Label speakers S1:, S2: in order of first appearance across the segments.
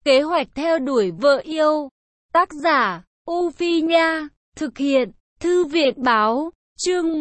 S1: Kế hoạch theo đuổi vợ yêu. Tác giả, U Phi Nha. Thực hiện, Thư viện Báo. Chương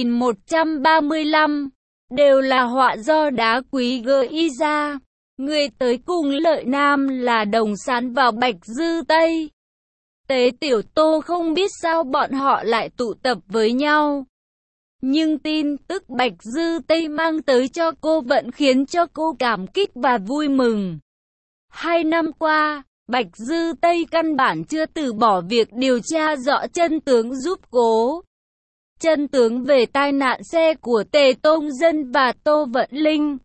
S1: 1135. Đều là họa do đá quý gợi ra. Người tới cùng Lợi Nam là Đồng Sán vào Bạch Dư Tây. Tế Tiểu Tô không biết sao bọn họ lại tụ tập với nhau. Nhưng tin tức Bạch Dư Tây mang tới cho cô vẫn khiến cho cô cảm kích và vui mừng. 2 năm qua, Bạch Dư Tây căn bản chưa từ bỏ việc điều tra rõ chân tướng giúp cô. Chân tướng về tai nạn xe của Tề Tông Dân và Tô Vận Linh.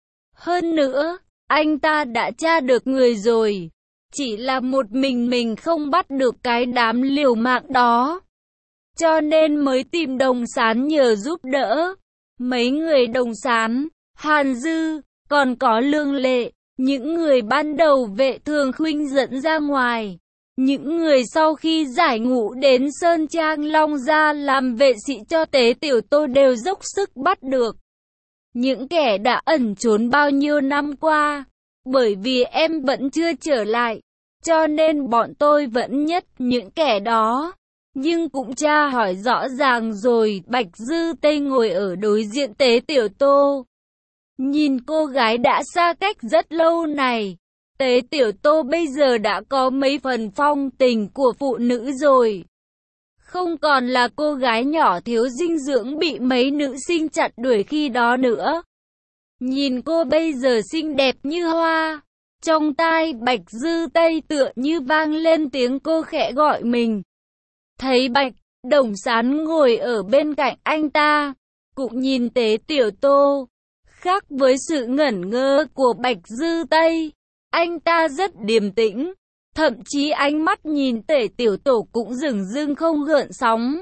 S1: Hơn nữa, anh ta đã tra được người rồi. Chỉ là một mình không bắt được cái đám liều mạng đó. Cho nên mới tìm Đồng Sán nhờ giúp đỡ. Mấy người Đồng Sán, Hàn Dư, còn có Lương Lệ, những người ban đầu Vệ Thường Khuynh dẫn ra ngoài. Những người sau khi giải ngũ đến Sơn Trang Long Gia làm vệ sĩ cho Tế Tiểu Tô đều dốc sức bắt được. Những kẻ đã ẩn trốn bao nhiêu năm qua. Bởi vì em vẫn chưa trở lại, cho nên bọn tôi vẫn nhất những kẻ đó. Nhưng cũng tra hỏi rõ ràng rồi. Bạch Dư Tây ngồi ở đối diện Tế Tiểu Tô. Nhìn cô gái đã xa cách rất lâu này, Tế Tiểu Tô bây giờ đã có mấy phần phong tình của phụ nữ rồi. Không còn là cô gái nhỏ thiếu dinh dưỡng bị mấy nữ sinh chặn đuổi khi đó nữa. Nhìn cô bây giờ xinh đẹp như hoa. Trong tai Bạch Dư Tây tựa như vang lên tiếng cô khẽ gọi mình. Thấy Bạch Đồng Sán ngồi ở bên cạnh anh ta, cũng nhìn Tế Tiểu Tô. Khác với sự ngẩn ngơ của Bạch Dư Tây, anh ta rất điềm tĩnh. Thậm chí ánh mắt nhìn Tế Tiểu Tô cũng dửng dưng không gợn sóng.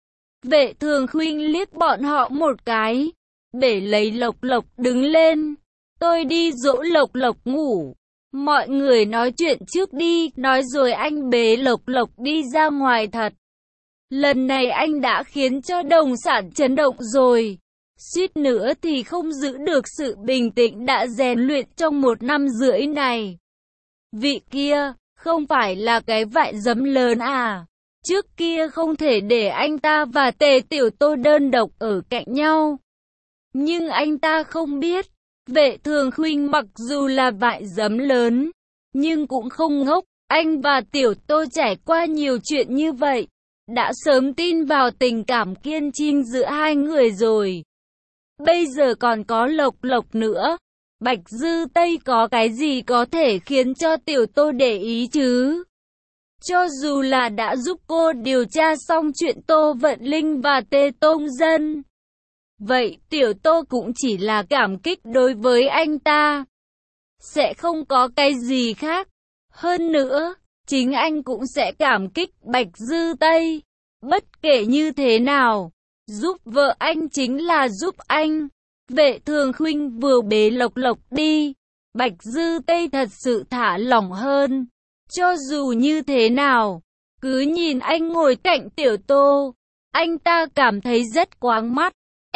S1: Vệ Thường Khuynh liếc bọn họ một cái, để lấy Lộc Lộc đứng lên. Tôi đi dỗ Lộc Lộc ngủ. Mọi người nói chuyện trước đi, nói rồi anh bế Lộc Lộc đi ra ngoài thật. Lần này anh đã khiến cho Đồng Sán chấn động rồi. Suýt nữa thì không giữ được sự bình tĩnh đã rèn luyện trong 1 năm rưỡi này. Vị kia, không phải là cái vại giấm lớn à? Trước kia không thể để anh ta và Tề Tiểu Tô đơn độc ở cạnh nhau. Nhưng anh ta không biết, Vệ Thường Khuynh mặc dù là vại giấm lớn, nhưng cũng không ngốc. Anh và Tiểu Tô trải qua nhiều chuyện như vậy, đã sớm tin vào tình cảm kiên trinh giữa hai người rồi. Bây giờ còn có Lộc Lộc nữa. Bạch Dư Tây có cái gì có thể khiến cho Tiểu Tô để ý chứ? Cho dù là đã giúp cô điều tra xong chuyện Tô Vận Linh và Tề Tông Dân, vậy Tiểu Tô cũng chỉ là cảm kích đối với anh ta. Sẽ không có cái gì khác. Hơn nữa, chính anh cũng sẽ cảm kích Bạch Dư Tây. Bất kể như thế nào, giúp vợ anh chính là giúp anh. Vệ Thường Khuynh vừa bế Lộc Lộc đi, Bạch Dư Tây thật sự thả lỏng hơn. Cho dù như thế nào, cứ nhìn anh ngồi cạnh Tiểu Tô, anh ta cảm thấy rất quáng mắt.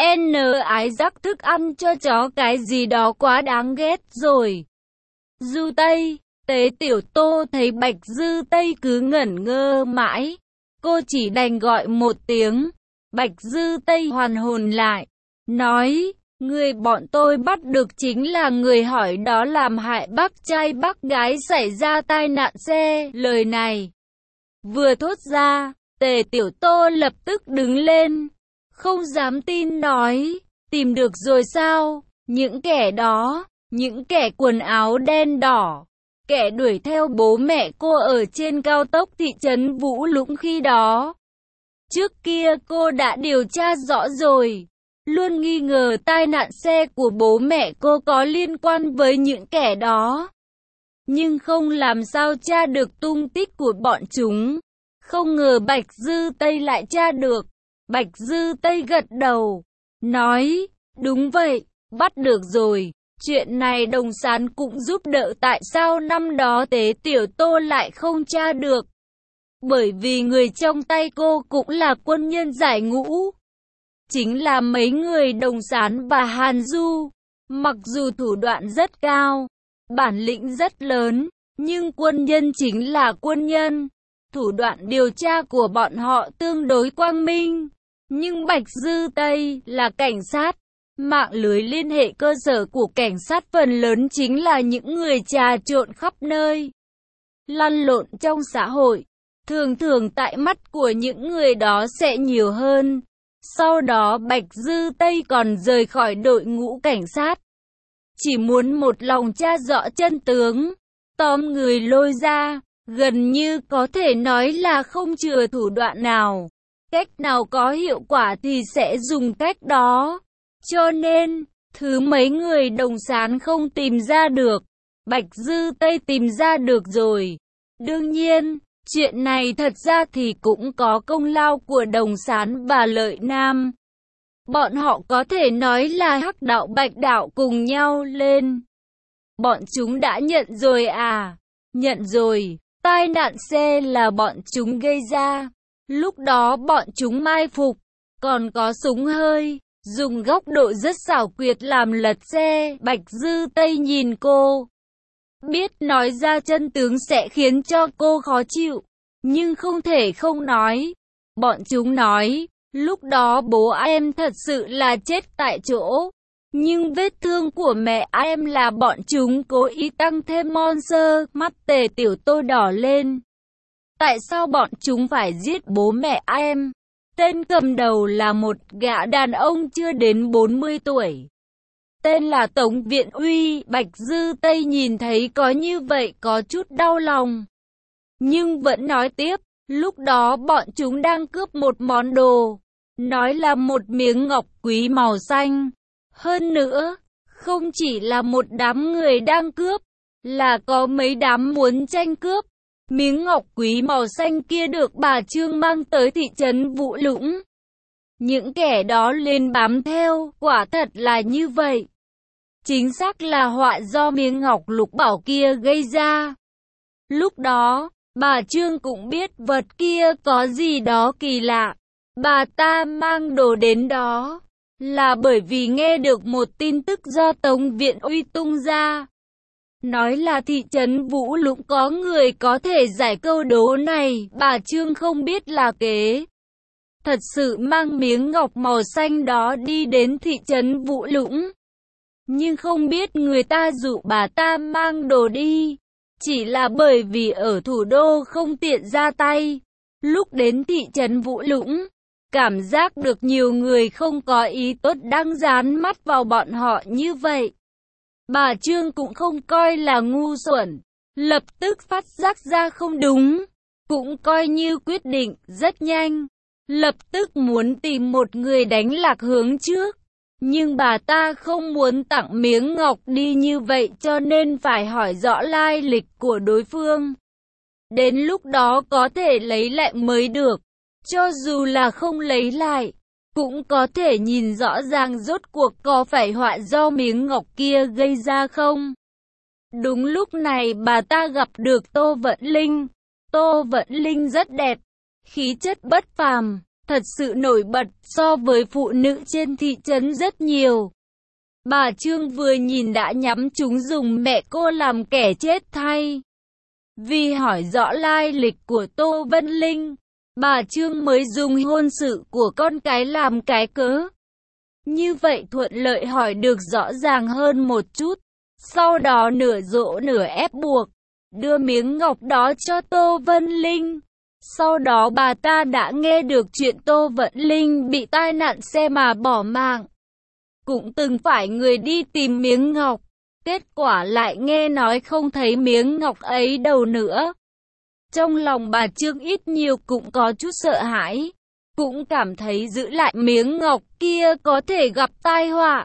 S1: Ái rắc thức ăn cho chó cái gì đó quá đáng ghét rồi. Dư Tây, Tế Tiểu Tô thấy Bạch Dư Tây cứ ngẩn ngơ mãi. Cô chỉ đành gọi một tiếng. Bạch Dư Tây hoàn hồn lại, nói, người bọn tôi bắt được chính là người hỏi đó làm hại bác trai bác gái xảy ra tai nạn xe. Lời này vừa thốt ra, Tề Tiểu Tô lập tức đứng lên, không dám tin nói, tìm được rồi sao? Những kẻ đó, những kẻ quần áo đen đỏ, kẻ đuổi theo bố mẹ cô ở trên cao tốc thị trấn Vũ Lũng khi đó. Trước kia cô đã điều tra rõ rồi, luôn nghi ngờ tai nạn xe của bố mẹ cô có liên quan với những kẻ đó. Nhưng không làm sao tra được tung tích của bọn chúng. Không ngờ Bạch Dư Tây lại tra được. Bạch Dư Tây gật đầu, nói, đúng vậy, bắt được rồi. Chuyện này Đồng Sán cũng giúp đỡ. Tại sao năm đó Tế Tiểu Tô lại không tra được? Bởi vì người trong tay cô cũng là quân nhân giải ngũ. Chính là mấy người Đồng Sán và Hàn Du. Mặc dù thủ đoạn rất cao, bản lĩnh rất lớn, Nhưng quân nhân chính là quân nhân. Thủ đoạn điều tra của bọn họ tương đối quang minh. Nhưng Bạch Dư Tây là cảnh sát. Mạng lưới liên hệ cơ sở của cảnh sát phần lớn chính là những người trà trộn khắp nơi, lăn lộn trong xã hội. Thường thường tại mắt của những người đó sẽ nhiều hơn. Sau đó Bạch Dư Tây còn rời khỏi đội ngũ cảnh sát. Chỉ muốn một lòng tra rõ chân tướng, tóm người lôi ra, gần như có thể nói là không chừa thủ đoạn nào. Cách nào có hiệu quả thì sẽ dùng cách đó. Cho nên, thứ mấy người Đồng Sán không tìm ra được, Bạch Dư Tây tìm ra được rồi. Đương nhiên, chuyện này thật ra thì cũng có công lao của Đồng Sán và Lợi Nam. Bọn họ có thể nói là Hắc đạo Bạch đạo cùng nhau lên. Bọn chúng đã nhận rồi à? Nhận rồi, tai nạn xe là bọn chúng gây ra. Lúc đó bọn chúng mai phục, còn có súng hơi, dùng góc độ rất xảo quyệt làm lật xe. Bạch Dư Tây nhìn cô, biết nói ra chân tướng sẽ khiến cho cô khó chịu, nhưng không thể không nói. Bọn chúng nói, lúc đó bố em thật sự là chết tại chỗ, nhưng vết thương của mẹ em là bọn chúng cố ý tăng thêm monster. Mắt Tề Tiểu Tô đỏ lên. Tại sao bọn chúng phải giết bố mẹ em? Tên cầm đầu là một gã đàn ông chưa đến 40 tuổi. Tên là Tống Viện Uy. Bạch Dư Tây nhìn thấy có như vậy có chút đau lòng. Nhưng vẫn nói tiếp, lúc đó bọn chúng đang cướp một món đồ. Nói là một miếng ngọc quý màu xanh. Hơn nữa, không chỉ là một đám người đang cướp, là có mấy đám muốn tranh cướp. Miếng ngọc quý màu xanh kia được bà Trương mang tới thị trấn Vũ Lũng. Những kẻ đó lên bám theo, quả thật là như vậy. Chính xác là họa do miếng ngọc lục bảo kia gây ra. Lúc đó, bà Trương cũng biết vật kia có gì đó kỳ lạ. Bà ta mang đồ đến đó là bởi vì nghe được một tin tức do Tống Viện Uy tung ra. Nói là thị trấn Vũ Lũng có người có thể giải câu đố này. Bà Trương không biết là kế thật sự mang miếng ngọc màu xanh đó đi đến thị trấn Vũ Lũng. Nhưng không biết người ta dụ bà ta mang đồ đi, chỉ là bởi vì ở thủ đô không tiện ra tay. Lúc đến thị trấn Vũ Lũng, cảm giác được nhiều người không có ý tốt đang dán mắt vào bọn họ như vậy. Bà Trương cũng không coi là ngu xuẩn, lập tức phát giác ra không đúng, cũng coi như quyết định rất nhanh, lập tức muốn tìm một người đánh lạc hướng trước. Nhưng bà ta không muốn tặng miếng ngọc đi như vậy cho nên phải hỏi rõ lai lịch của đối phương. Đến lúc đó có thể lấy lại mới được, cho dù là không lấy lại, cũng có thể nhìn rõ ràng rốt cuộc có phải họa do miếng ngọc kia gây ra không. Đúng lúc này bà ta gặp được Tô Vận Linh. Tô Vận Linh rất đẹp, khí chất bất phàm, thật sự nổi bật so với phụ nữ trên thị trấn rất nhiều. Bà Trương vừa nhìn đã nhắm chúng dùng mẹ cô làm kẻ chết thay. Vì hỏi rõ lai lịch của Tô Vân Linh, bà Trương mới dùng hôn sự của con cái làm cái cớ. Như vậy thuận lợi hỏi được rõ ràng hơn một chút. Sau đó nửa dỗ nửa ép buộc, đưa miếng ngọc đó cho Tô Vân Linh. Sau đó bà ta đã nghe được chuyện Tô Vận Linh bị tai nạn xe mà bỏ mạng. Cũng từng phải người đi tìm miếng ngọc. Kết quả lại nghe nói không thấy miếng ngọc ấy đâu nữa. Trong lòng bà Trương ít nhiều cũng có chút sợ hãi. Cũng cảm thấy giữ lại miếng ngọc kia có thể gặp tai họa.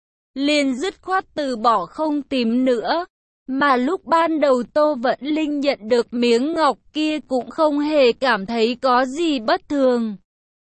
S1: Liền dứt khoát từ bỏ không tìm nữa. Mà lúc ban đầu Tô Vận Linh nhận được miếng ngọc kia cũng không hề cảm thấy có gì bất thường.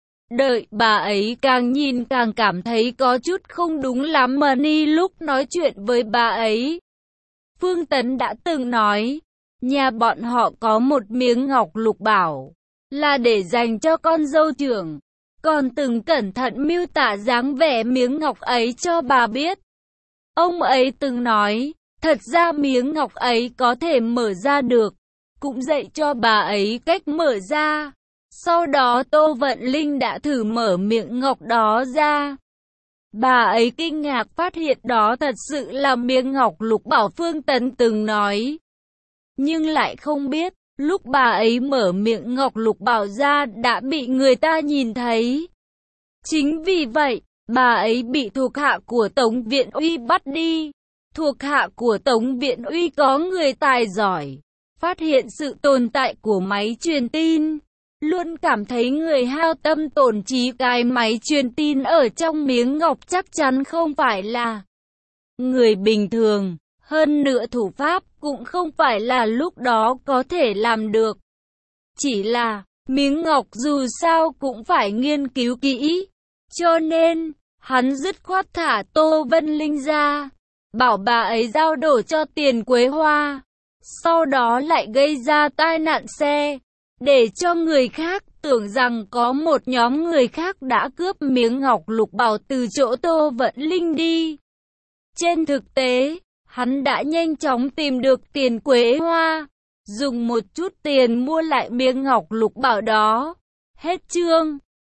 S1: Đợi bà ấy càng nhìn càng cảm thấy có chút không đúng lắm mà ni lúc nói chuyện với bà ấy. Phương Tấn đã từng nói, nhà bọn họ có một miếng ngọc lục bảo, là để dành cho con dâu trưởng. Còn từng cẩn thận miêu tả dáng vẻ miếng ngọc ấy cho bà biết. Ông ấy từng nói, Thật ra miếng ngọc ấy có thể mở ra được, cũng dạy cho bà ấy cách mở ra. Sau đó Tô Vận Linh đã thử mở miệng ngọc đó ra. Bà ấy kinh ngạc phát hiện đó thật sự là miếng ngọc lục bảo Phương Tấn từng nói. Nhưng lại không biết, lúc bà ấy mở miệng ngọc lục bảo ra đã bị người ta nhìn thấy. Chính vì vậy, bà ấy bị thuộc hạ của Tống Viện Uy bắt đi. Thuộc hạ của Tống Viện Uy có người tài giỏi, phát hiện sự tồn tại của máy truyền tin. Luôn cảm thấy người hao tâm tổn trí cái máy truyền tin ở trong miếng ngọc chắc chắn không phải là người bình thường. Hơn nữa thủ pháp cũng không phải là lúc đó có thể làm được. Chỉ là, miếng ngọc dù sao cũng phải nghiên cứu kỹ. Cho nên, hắn dứt khoát thả Tô Vân Linh ra, bảo bà ấy giao đổ cho Tiền Quế Hoa. Sau đó lại gây ra tai nạn xe, để cho người khác tưởng rằng có một nhóm người khác đã cướp miếng ngọc lục bảo từ chỗ Tô Vận Linh đi. Trên thực tế, hắn đã nhanh chóng tìm được Tiền Quế Hoa, dùng một chút tiền mua lại miếng ngọc lục bảo đó. Hết chương.